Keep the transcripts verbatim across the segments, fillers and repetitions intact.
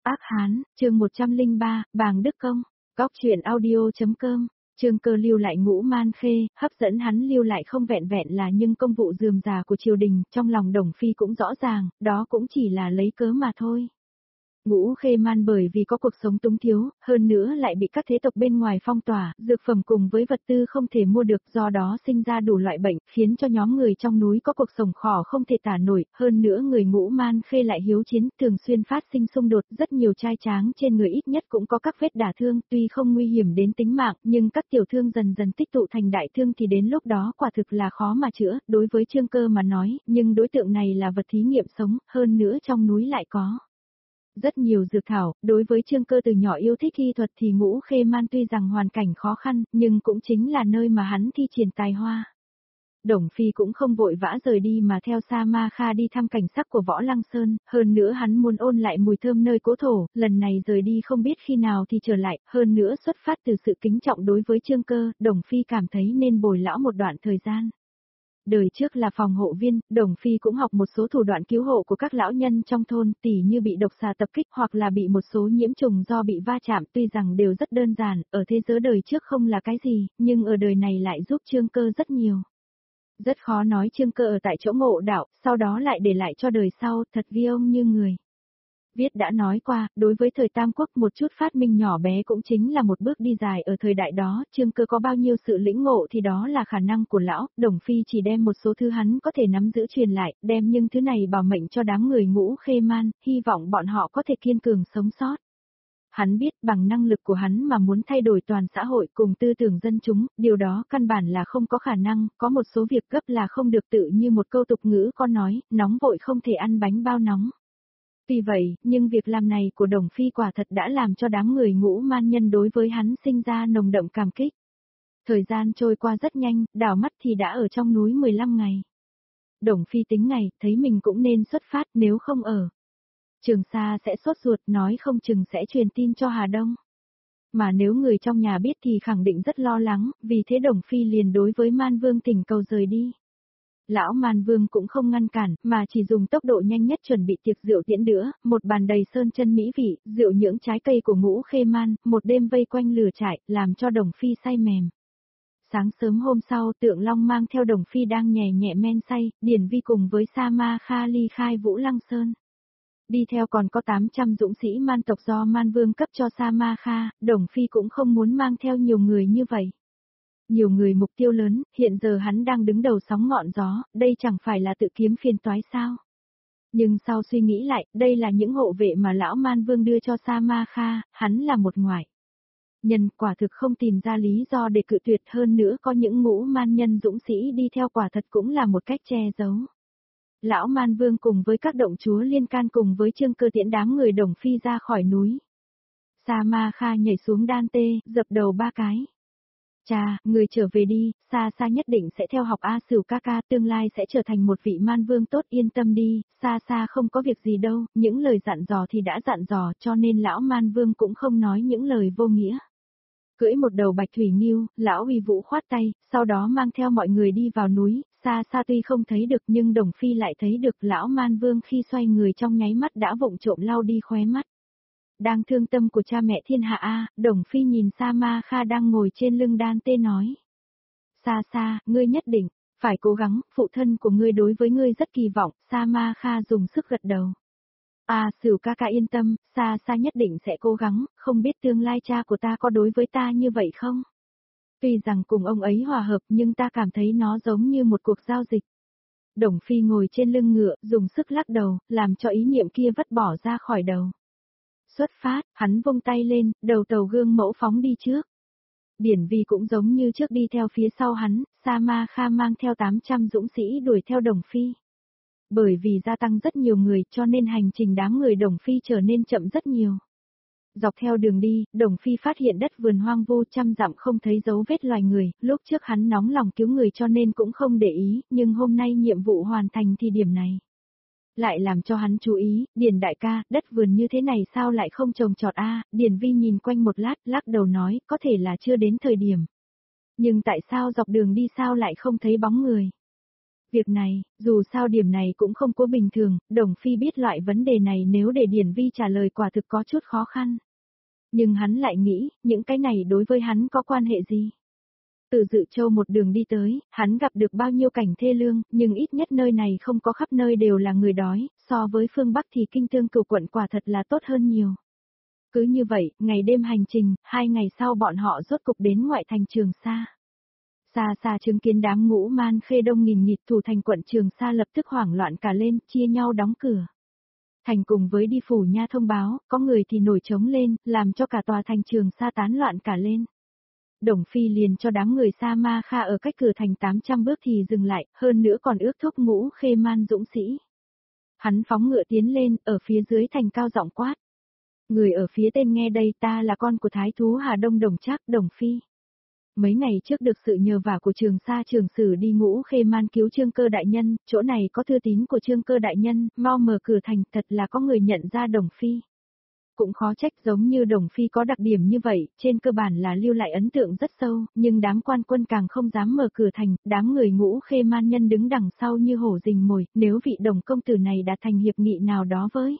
Ác Hán, chương một trăm lẻ ba, Bàng Đức Công, Cóc truyện audio.com, Trương Cơ lưu lại Ngũ Man Khê, hấp dẫn hắn lưu lại không vẹn vẹn là nhưng công vụ rườm rà của triều đình, trong lòng Đồng Phi cũng rõ ràng, đó cũng chỉ là lấy cớ mà thôi. Ngũ Khê Man bởi vì có cuộc sống túng thiếu, hơn nữa lại bị các thế tộc bên ngoài phong tỏa, dược phẩm cùng với vật tư không thể mua được, do đó sinh ra đủ loại bệnh, khiến cho nhóm người trong núi có cuộc sống khổ không thể tả nổi, hơn nữa người Ngũ Man Khê lại hiếu chiến, thường xuyên phát sinh xung đột, rất nhiều trai tráng trên người ít nhất cũng có các vết đả thương, tuy không nguy hiểm đến tính mạng, nhưng các tiểu thương dần dần tích tụ thành đại thương thì đến lúc đó quả thực là khó mà chữa, đối với Trương Cơ mà nói, nhưng đối tượng này là vật thí nghiệm sống, hơn nữa trong núi lại có rất nhiều dược thảo, đối với Trương Cơ từ nhỏ yêu thích y thuật thì Ngũ Khê Man tuy rằng hoàn cảnh khó khăn, nhưng cũng chính là nơi mà hắn thi triển tài hoa. Đồng Phi cũng không vội vã rời đi mà theo Sa Ma Kha đi thăm cảnh sắc của Võ Lăng Sơn, hơn nữa hắn muốn ôn lại mùi thơm nơi cố thổ, lần này rời đi không biết khi nào thì trở lại, hơn nữa xuất phát từ sự kính trọng đối với Trương Cơ, Đồng Phi cảm thấy nên bồi lão một đoạn thời gian. Đời trước là phòng hộ viên, Đồng Phi cũng học một số thủ đoạn cứu hộ của các lão nhân trong thôn, tỉ như bị độc xà tập kích hoặc là bị một số nhiễm trùng do bị va chạm, tuy rằng đều rất đơn giản, ở thế giới đời trước không là cái gì, nhưng ở đời này lại giúp Trương Cơ rất nhiều. Rất khó nói Trương Cơ ở tại chỗ ngộ đạo, sau đó lại để lại cho đời sau, thật ghi ông như người. Viết đã nói qua, đối với thời Tam Quốc một chút phát minh nhỏ bé cũng chính là một bước đi dài ở thời đại đó, Trương Cơ có bao nhiêu sự lĩnh ngộ thì đó là khả năng của lão, Đồng Phi chỉ đem một số thứ hắn có thể nắm giữ truyền lại, đem những thứ này bảo mệnh cho đám người Ngũ Khê Man, hy vọng bọn họ có thể kiên cường sống sót. Hắn biết bằng năng lực của hắn mà muốn thay đổi toàn xã hội cùng tư tưởng dân chúng, điều đó căn bản là không có khả năng, có một số việc gấp là không được tự như một câu tục ngữ có nói, nóng vội không thể ăn bánh bao nóng. Tuy vậy, nhưng việc làm này của Đồng Phi quả thật đã làm cho đám người Ngũ Man nhân đối với hắn sinh ra nồng đậm cảm kích. Thời gian trôi qua rất nhanh, đảo mắt thì đã ở trong núi mười lăm ngày. Đồng Phi tính ngày, thấy mình cũng nên xuất phát nếu không ở Trường Sa sẽ sốt ruột nói không chừng sẽ truyền tin cho Hà Đông. Mà nếu người trong nhà biết thì khẳng định rất lo lắng, vì thế Đồng Phi liền đối với Man Vương thỉnh cầu rời đi. Lão Man Vương cũng không ngăn cản, mà chỉ dùng tốc độ nhanh nhất chuẩn bị tiệc rượu tiễn đưa, một bàn đầy sơn chân mỹ vị, rượu những trái cây của Ngũ Khê Man, một đêm vây quanh lửa trại, làm cho Đồng Phi say mềm. Sáng sớm hôm sau, Tượng Long mang theo Đồng Phi đang nhẹ nhẹ men say, Điển Vi cùng với Sa Ma Kha ly khai Vũ Lăng Sơn. Đi theo còn có tám trăm dũng sĩ Man tộc do Man Vương cấp cho Sa Ma Kha, Đồng Phi cũng không muốn mang theo nhiều người như vậy. Nhiều người mục tiêu lớn, hiện giờ hắn đang đứng đầu sóng ngọn gió, đây chẳng phải là tự kiếm phiền toái sao. Nhưng sau suy nghĩ lại, đây là những hộ vệ mà lão Man Vương đưa cho Sa Ma Kha, hắn là một ngoại nhân, quả thực không tìm ra lý do để cự tuyệt, hơn nữa có những Ngũ Man nhân dũng sĩ đi theo quả thật cũng là một cách che giấu. Lão Man Vương cùng với các động chúa liên can cùng với Trương Cơ tiễn đám người Đồng Phi ra khỏi núi. Sa Ma Kha nhảy xuống đan tê, dập đầu ba cái. Cha, người trở về đi, Sa Sa nhất định sẽ theo học A Sửu ca ca, tương lai sẽ trở thành một vị Man Vương tốt, yên tâm đi, Sa Sa không có việc gì đâu, những lời dặn dò thì đã dặn dò, cho nên lão Man Vương cũng không nói những lời vô nghĩa. Cưỡi một đầu bạch thủy nghiêu, lão uy vũ khoát tay, sau đó mang theo mọi người đi vào núi, Sa Sa tuy không thấy được nhưng Đồng Phi lại thấy được lão Man Vương khi xoay người trong nháy mắt đã vụng trộm lau đi khóe mắt. Đang thương tâm của cha mẹ thiên hạ a, Đồng Phi nhìn Sa Ma Kha đang ngồi trên lưng đan tê nói. Sa Sa, ngươi nhất định, phải cố gắng, phụ thân của ngươi đối với ngươi rất kỳ vọng, Sa Ma Kha dùng sức gật đầu. À, Sửu ca ca yên tâm, Sa Sa nhất định sẽ cố gắng, không biết tương lai cha của ta có đối với ta như vậy không? Tuy rằng cùng ông ấy hòa hợp nhưng ta cảm thấy nó giống như một cuộc giao dịch. Đồng Phi ngồi trên lưng ngựa, dùng sức lắc đầu, làm cho ý niệm kia vứt bỏ ra khỏi đầu. Xuất phát, hắn vung tay lên, đầu tàu gương mẫu phóng đi trước. Điển Vi cũng giống như trước đi theo phía sau hắn, Sa Ma Kha mang theo tám trăm dũng sĩ đuổi theo Đồng Phi. Bởi vì gia tăng rất nhiều người cho nên hành trình đám người Đồng Phi trở nên chậm rất nhiều. Dọc theo đường đi, Đồng Phi phát hiện đất vườn hoang vu trăm dặm không thấy dấu vết loài người, lúc trước hắn nóng lòng cứu người cho nên cũng không để ý, nhưng hôm nay nhiệm vụ hoàn thành thì điểm này lại làm cho hắn chú ý, Điền đại ca, đất vườn như thế này sao lại không trồng trọt a? Điền Vi nhìn quanh một lát, lắc đầu nói, có thể là chưa đến thời điểm. Nhưng tại sao dọc đường đi sao lại không thấy bóng người? Việc này, dù sao điểm này cũng không có bình thường, Đồng Phi biết loại vấn đề này nếu để Điển Vi trả lời quả thực có chút khó khăn. Nhưng hắn lại nghĩ, những cái này đối với hắn có quan hệ gì? Từ Dự Châu một đường đi tới, hắn gặp được bao nhiêu cảnh thê lương, nhưng ít nhất nơi này không có khắp nơi đều là người đói, so với phương Bắc thì Kinh Tương Cửu quận quả thật là tốt hơn nhiều. Cứ như vậy, ngày đêm hành trình, hai ngày sau bọn họ rốt cục đến ngoại thành Trường Sa. Xa xa chứng kiến đám Ngũ Man Khê đông nghìn nghịt, thủ thành quận Trường Sa lập tức hoảng loạn cả lên, chia nhau đóng cửa. Thành cùng với đi phủ nha thông báo, có người thì nổi trống lên, làm cho cả tòa thành Trường Sa tán loạn cả lên. Đồng Phi liền cho đám người Sa Ma Kha ở cách cửa thành tám trăm bước thì dừng lại, hơn nữa còn ước thúc Ngũ Khê Man dũng sĩ. Hắn phóng ngựa tiến lên, ở phía dưới thành cao giọng quát. Người ở phía tên nghe đây, ta là con của Thái thú Hà Đông Đồng Trác, Đồng Phi. Mấy ngày trước được sự nhờ vả của Trường Sa Trường Sử đi Ngũ Khê Man cứu Trương Cơ đại nhân, chỗ này có thư tín của Trương Cơ đại nhân, mau mở cửa thành, thật là có người nhận ra Đồng Phi. Cũng khó trách, giống như Đồng Phi có đặc điểm như vậy, trên cơ bản là lưu lại ấn tượng rất sâu, nhưng đám quan quân càng không dám mở cửa thành, đám người Ngũ Khê Man nhân đứng đằng sau như hổ rình mồi, nếu vị Đồng công tử này đã thành hiệp nghị nào đó với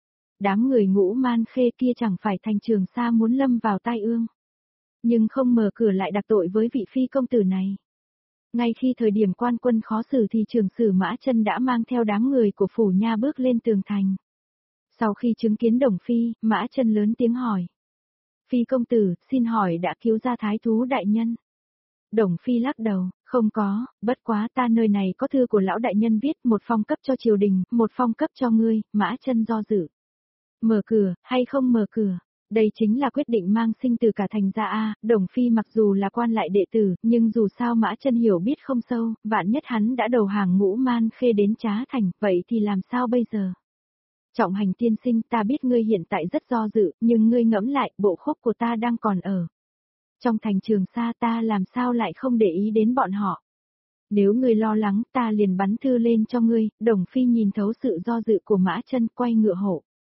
đám người Ngũ Man Khê kia, chẳng phải thành Trường Sa muốn lâm vào tai ương. Nhưng không mở cửa lại đặc tội với vị phi công tử này. Ngay khi thời điểm quan quân khó xử thì Trường Sử Mã Chân đã mang theo đám người của phủ nha bước lên tường thành. Sau khi chứng kiến Đồng Phi, Mã Chân lớn tiếng hỏi. Phi công tử, xin hỏi đã cứu ra Thái thú đại nhân? Đồng Phi lắc đầu, không có, bất quá ta nơi này có thư của lão đại nhân viết, một phong cấp cho triều đình, một phong cấp cho ngươi. Mã Chân do dự. Mở cửa, hay không mở cửa? Đây chính là quyết định mang sinh từ cả thành ra a. Đồng Phi mặc dù là quan lại đệ tử, nhưng dù sao Mã Chân hiểu biết không sâu, vạn nhất hắn đã đầu hàng Ngũ Man Khê đến Trá Thành, vậy thì làm sao bây giờ? Trọng Hành tiên sinh, ta biết ngươi hiện tại rất do dự, nhưng ngươi ngẫm lại, bộ khúc của ta đang còn ở trong thành Trường Sa, ta làm sao lại không để ý đến bọn họ? Nếu ngươi lo lắng, ta liền bắn thư lên cho ngươi. Đồng Phi nhìn thấu sự do dự của Mã Chân, quay ngựa hộ.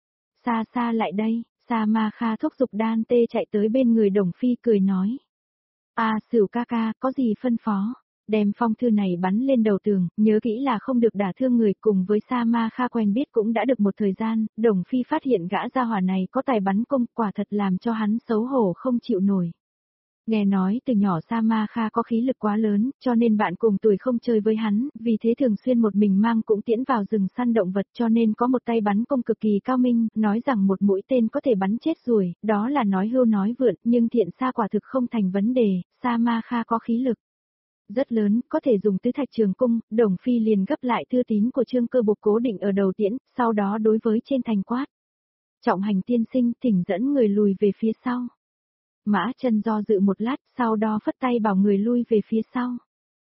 Xa xa lại đây. Sa Ma Kha thúc giục đan tê chạy tới bên người Đồng Phi cười nói. A à, Sửu ca ca, có gì phân phó? Đem phong thư này bắn lên đầu tường, nhớ kỹ là không được đả thương người. Cùng với Sa Ma Kha quen biết cũng đã được một thời gian, Đồng Phi phát hiện gã gia hỏa này có tài bắn cung, quả thật làm cho hắn xấu hổ không chịu nổi. Nghe nói từ nhỏ Sa Ma Kha có khí lực quá lớn, cho nên bạn cùng tuổi không chơi với hắn, vì thế thường xuyên một mình mang cũng tiễn vào rừng săn động vật, cho nên có một tay bắn cung cực kỳ cao minh, nói rằng một mũi tên có thể bắn chết ruồi, đó là nói hưu nói vượn, nhưng thiện xa quả thực không thành vấn đề. Sa Ma Kha có khí lực rất lớn, có thể dùng tứ thạch trường cung. Đồng Phi liền gấp lại thư tín của Trương Cơ buộc cố định ở đầu tiễn, sau đó đối với trên thành quát. Trọng Hành tiên sinh, thỉnh dẫn người lùi về phía sau. Mã Chân do dự một lát, sau đó phất tay bảo người lui về phía sau.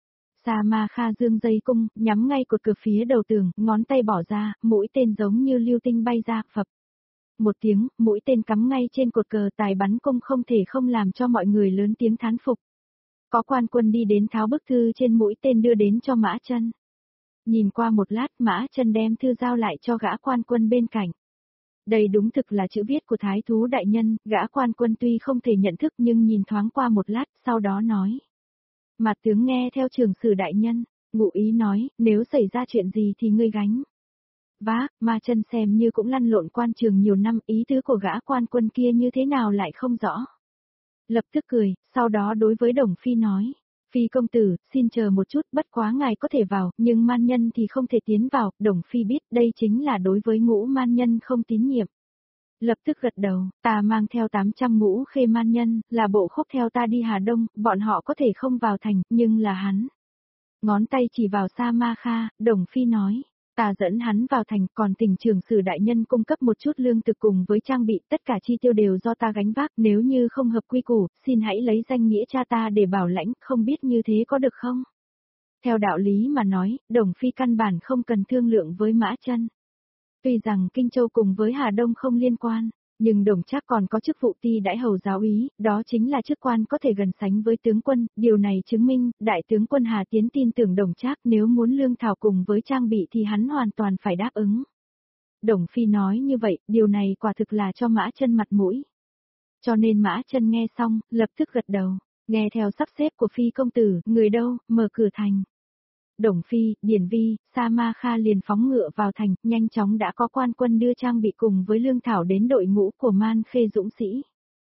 Sa Ma Kha dương dây cung, nhắm ngay cột cờ phía đầu tường, ngón tay bỏ ra, mũi tên giống như lưu tinh bay ra, phập. Một tiếng, mũi tên cắm ngay trên cột cờ, tài bắn cung không thể không làm cho mọi người lớn tiếng thán phục. Có quan quân đi đến tháo bức thư trên mũi tên đưa đến cho Mã Chân. Nhìn qua một lát, Mã Chân đem thư giao lại cho gã quan quân bên cạnh. Đây đúng thực là chữ viết của Thái thú đại nhân, gã quan quân tuy không thể nhận thức nhưng nhìn thoáng qua một lát, sau đó nói. Mặt tướng nghe theo Trường Sử đại nhân, ngụ ý nói, nếu xảy ra chuyện gì thì ngươi gánh vác. Ma Chân xem như cũng lăn lộn quan trường nhiều năm, ý tứ của gã quan quân kia như thế nào lại không rõ. Lập tức cười, sau đó đối với Đồng Phi nói. Phi công tử, xin chờ một chút, bất quá ngài có thể vào, nhưng man nhân thì không thể tiến vào. Đồng Phi biết đây chính là đối với Ngũ man nhân không tín nhiệm. Lập tức gật đầu, ta mang theo tám trăm Ngũ Khê man nhân, là bộ khúc theo ta đi Hà Đông, bọn họ có thể không vào thành, nhưng là hắn. Ngón tay chỉ vào Sa Ma Kha, Đồng Phi nói. Ta dẫn hắn vào thành, còn Tỉnh Trường Sử đại nhân cung cấp một chút lương thực cùng với trang bị, tất cả chi tiêu đều do ta gánh vác, nếu như không hợp quy củ, xin hãy lấy danh nghĩa cha ta để bảo lãnh, không biết như thế có được không? Theo đạo lý mà nói, Đồng Phi căn bản không cần thương lượng với Mã Chân. Tuy rằng Kinh Châu cùng với Hà Đông không liên quan, nhưng Đồng Trác còn có chức vụ ti đãi hầu giáo úy, đó chính là chức quan có thể gần sánh với tướng quân, điều này chứng minh, đại tướng quân Hà Tiến tin tưởng Đồng Trác, nếu muốn lương thảo cùng với trang bị thì hắn hoàn toàn phải đáp ứng. Đồng Phi nói như vậy, điều này quả thực là cho Mã Chân mặt mũi. Cho nên Mã Chân nghe xong, lập tức gật đầu, nghe theo sắp xếp của Phi công tử, người đâu, mở cửa thành. Đồng Phi, Điền Vi, Sa Ma Kha liền phóng ngựa vào thành, nhanh chóng đã có quan quân đưa trang bị cùng với lương thảo đến đội ngũ của Man Khê dũng sĩ.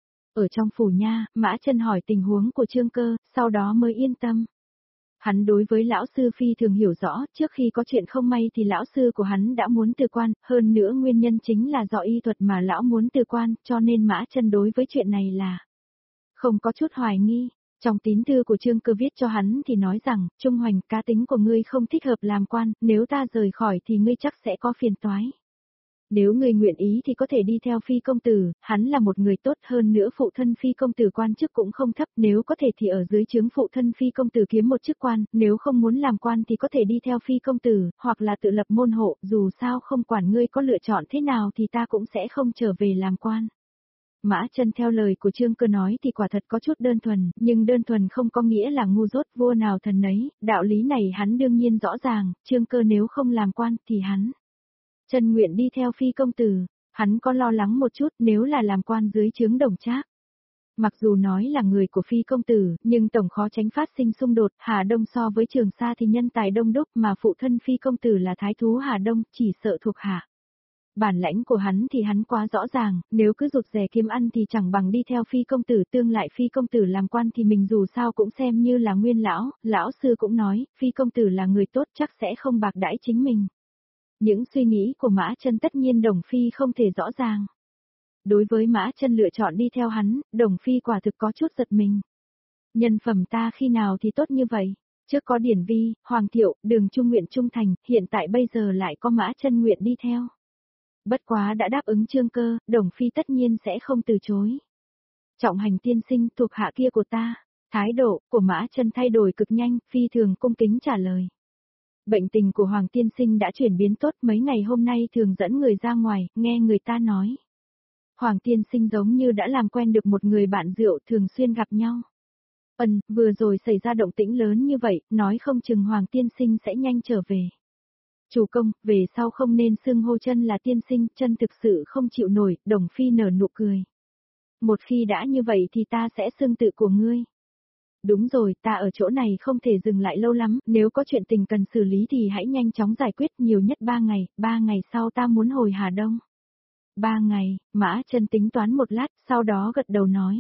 Ở trong phủ nha, Mã Chân hỏi tình huống của Trương Cơ, sau đó mới yên tâm. Hắn đối với lão sư phi thường hiểu rõ, trước khi có chuyện không may thì lão sư của hắn đã muốn từ quan, hơn nữa nguyên nhân chính là do y thuật mà lão muốn từ quan, cho nên Mã Chân đối với chuyện này là không có chút hoài nghi. Trong tín thư của Trương Cơ viết cho hắn thì nói rằng, Trung Hoành, cá tính của ngươi không thích hợp làm quan, nếu ta rời khỏi thì ngươi chắc sẽ có phiền toái. Nếu ngươi nguyện ý thì có thể đi theo Phi công tử, hắn là một người tốt, hơn nữa phụ thân Phi công tử quan chức cũng không thấp, nếu có thể thì ở dưới trướng phụ thân Phi công tử kiếm một chức quan, nếu không muốn làm quan thì có thể đi theo Phi công tử, hoặc là tự lập môn hộ, dù sao không quản ngươi có lựa chọn thế nào thì ta cũng sẽ không trở về làm quan. Mã Chân theo lời của Trương Cơ nói thì quả thật có chút đơn thuần, nhưng đơn thuần không có nghĩa là ngu dốt, vua nào thần nấy, đạo lý này hắn đương nhiên rõ ràng, Trương Cơ nếu không làm quan thì hắn Chân nguyện đi theo Phi công tử, hắn có lo lắng một chút nếu là làm quan dưới trướng Đồng Trác. Mặc dù nói là người của Phi công tử, nhưng tổng khó tránh phát sinh xung đột, Hà Đông so với Trường Sa thì nhân tài đông đúc mà phụ thân Phi công tử là thái thú Hà Đông, chỉ sợ thuộc hạ. Bản lãnh của hắn thì hắn quá rõ ràng, nếu cứ rụt rè kiếm ăn thì chẳng bằng đi theo Phi công tử, tương lại Phi công tử làm quan thì mình dù sao cũng xem như là nguyên lão, lão sư cũng nói, Phi công tử là người tốt chắc sẽ không bạc đãi chính mình. Những suy nghĩ của Mã Chân tất nhiên Đồng Phi không thể rõ ràng. Đối với Mã Chân lựa chọn đi theo hắn, Đồng Phi quả thực có chút giật mình. Nhân phẩm ta khi nào thì tốt như vậy? Trước có Điển Vi, Hoàng Thiệu, Đường Trung nguyện trung thành, hiện tại bây giờ lại có Mã Chân nguyện đi theo. Bất quá đã đáp ứng Trương Cơ, Đồng Phi tất nhiên sẽ không từ chối. Trọng Hành tiên sinh thuộc hạ kia của ta. Thái độ của Mã Chân thay đổi cực nhanh, phi thường cung kính trả lời. Bệnh tình của Hoàng tiên sinh đã chuyển biến tốt, mấy ngày hôm nay thường dẫn người ra ngoài, nghe người ta nói. Hoàng tiên sinh giống như đã làm quen được một người bạn rượu, thường xuyên gặp nhau. Ừm, vừa rồi xảy ra động tĩnh lớn như vậy, nói không chừng Hoàng tiên sinh sẽ nhanh trở về. Chủ công, về sau không nên xưng hô Chân là tiên sinh, Chân thực sự không chịu nổi, Đồng Phi nở nụ cười. Một khi đã như vậy thì ta sẽ xưng tự của ngươi. Đúng rồi, ta ở chỗ này không thể dừng lại lâu lắm, nếu có chuyện tình cần xử lý thì hãy nhanh chóng giải quyết, nhiều nhất ba ngày, ba ngày sau ta muốn hồi Hà Đông. Ba ngày, Mã Chân tính toán một lát, sau đó gật đầu nói.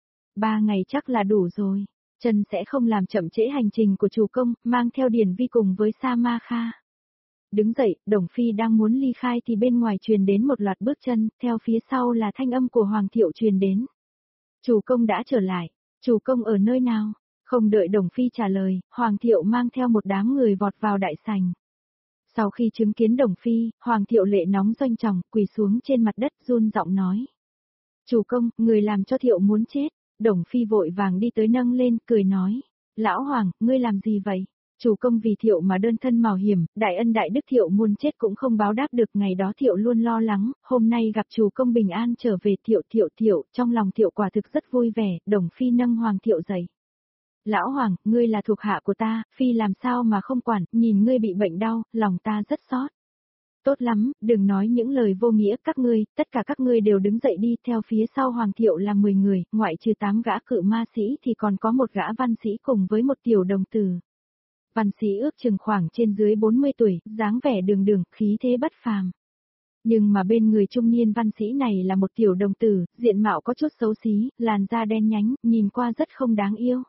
Ba ngày chắc là đủ rồi, Chân sẽ không làm chậm trễ hành trình của chủ công, mang theo Điển Vi cùng với Sa Ma Kha. Đứng dậy, Đồng Phi đang muốn ly khai thì bên ngoài truyền đến một loạt bước chân, theo phía sau là thanh âm của Hoàng Thiệu truyền đến. Chủ công đã trở lại. Chủ công ở nơi nào? Không đợi Đồng Phi trả lời, Hoàng Thiệu mang theo một đám người vọt vào đại sảnh. Sau khi chứng kiến Đồng Phi, Hoàng Thiệu lệ nóng doanh trọng, quỳ xuống trên mặt đất run giọng nói. Chủ công, người làm cho Thiệu muốn chết. Đồng Phi vội vàng đi tới nâng lên, cười nói. Lão Hoàng, ngươi làm gì vậy? Chủ công vì Thiệu mà đơn thân mạo hiểm, đại ân đại đức Thiệu muốn chết cũng không báo đáp được, ngày đó Thiệu luôn lo lắng, hôm nay gặp chủ công bình an trở về. Thiệu Thiệu Thiệu, trong lòng Thiệu quả thực rất vui vẻ. Đồng Phi nâng Hoàng Thiệu dậy. Lão Hoàng, ngươi là thuộc hạ của ta, Phi làm sao mà không quản, nhìn ngươi bị bệnh đau, lòng ta rất xót. Tốt lắm, đừng nói những lời vô nghĩa, các ngươi, tất cả các ngươi đều đứng dậy đi, theo phía sau Hoàng Thiệu là mười người, ngoại trừ tám gã cự ma sĩ thì còn có một gã văn sĩ cùng với một tiểu đồng tử. Văn sĩ ước chừng khoảng trên dưới bốn mươi tuổi, dáng vẻ đường đường, khí thế bất phàm. Nhưng mà bên người trung niên văn sĩ này là một tiểu đồng tử, diện mạo có chút xấu xí, làn da đen nhánh, nhìn qua rất không đáng yêu.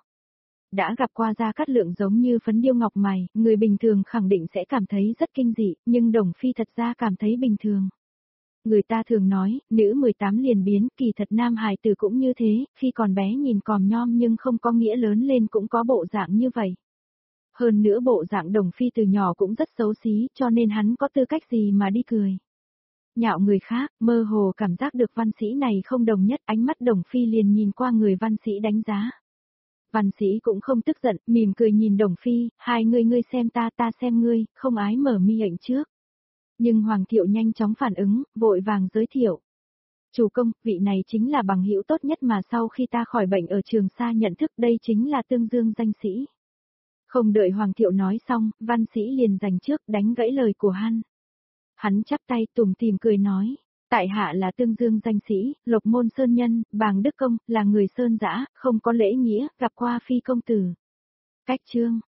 Đã gặp qua Gia Cát Lượng giống như phấn điêu ngọc mày, người bình thường khẳng định sẽ cảm thấy rất kinh dị, nhưng Đồng Phi thật ra cảm thấy bình thường. Người ta thường nói, nữ mười tám liền biến, kỳ thật nam hài tử cũng như thế, khi còn bé nhìn còm nhom nhưng không có nghĩa lớn lên cũng có bộ dạng như vậy. Hơn nữa bộ dạng Đồng Phi từ nhỏ cũng rất xấu xí, cho nên hắn có tư cách gì mà đi cười. Nhạo người khác, mơ hồ cảm giác được văn sĩ này không đồng nhất, ánh mắt Đồng Phi liền nhìn qua người văn sĩ đánh giá. Văn sĩ cũng không tức giận, mỉm cười nhìn Đồng Phi, hai người ngươi xem ta ta xem ngươi, không ái mở mi ảnh trước. Nhưng Hoàng Thiệu nhanh chóng phản ứng, vội vàng giới thiệu. Chủ công, vị này chính là bằng hữu tốt nhất mà sau khi ta khỏi bệnh ở Trường Sa nhận thức, đây chính là Tương Dương danh sĩ. Không đợi Hoàng Thiệu nói xong, văn sĩ liền giành trước đánh gãy lời của hắn. Hắn chắp tay tủm tỉm cười nói, tại hạ là Tương Dương danh sĩ, Lộc Môn Sơn Nhân, Bàng Đức Công, là người Sơn Dã, không có lễ nghĩa, gặp qua Phi công tử. Cách chương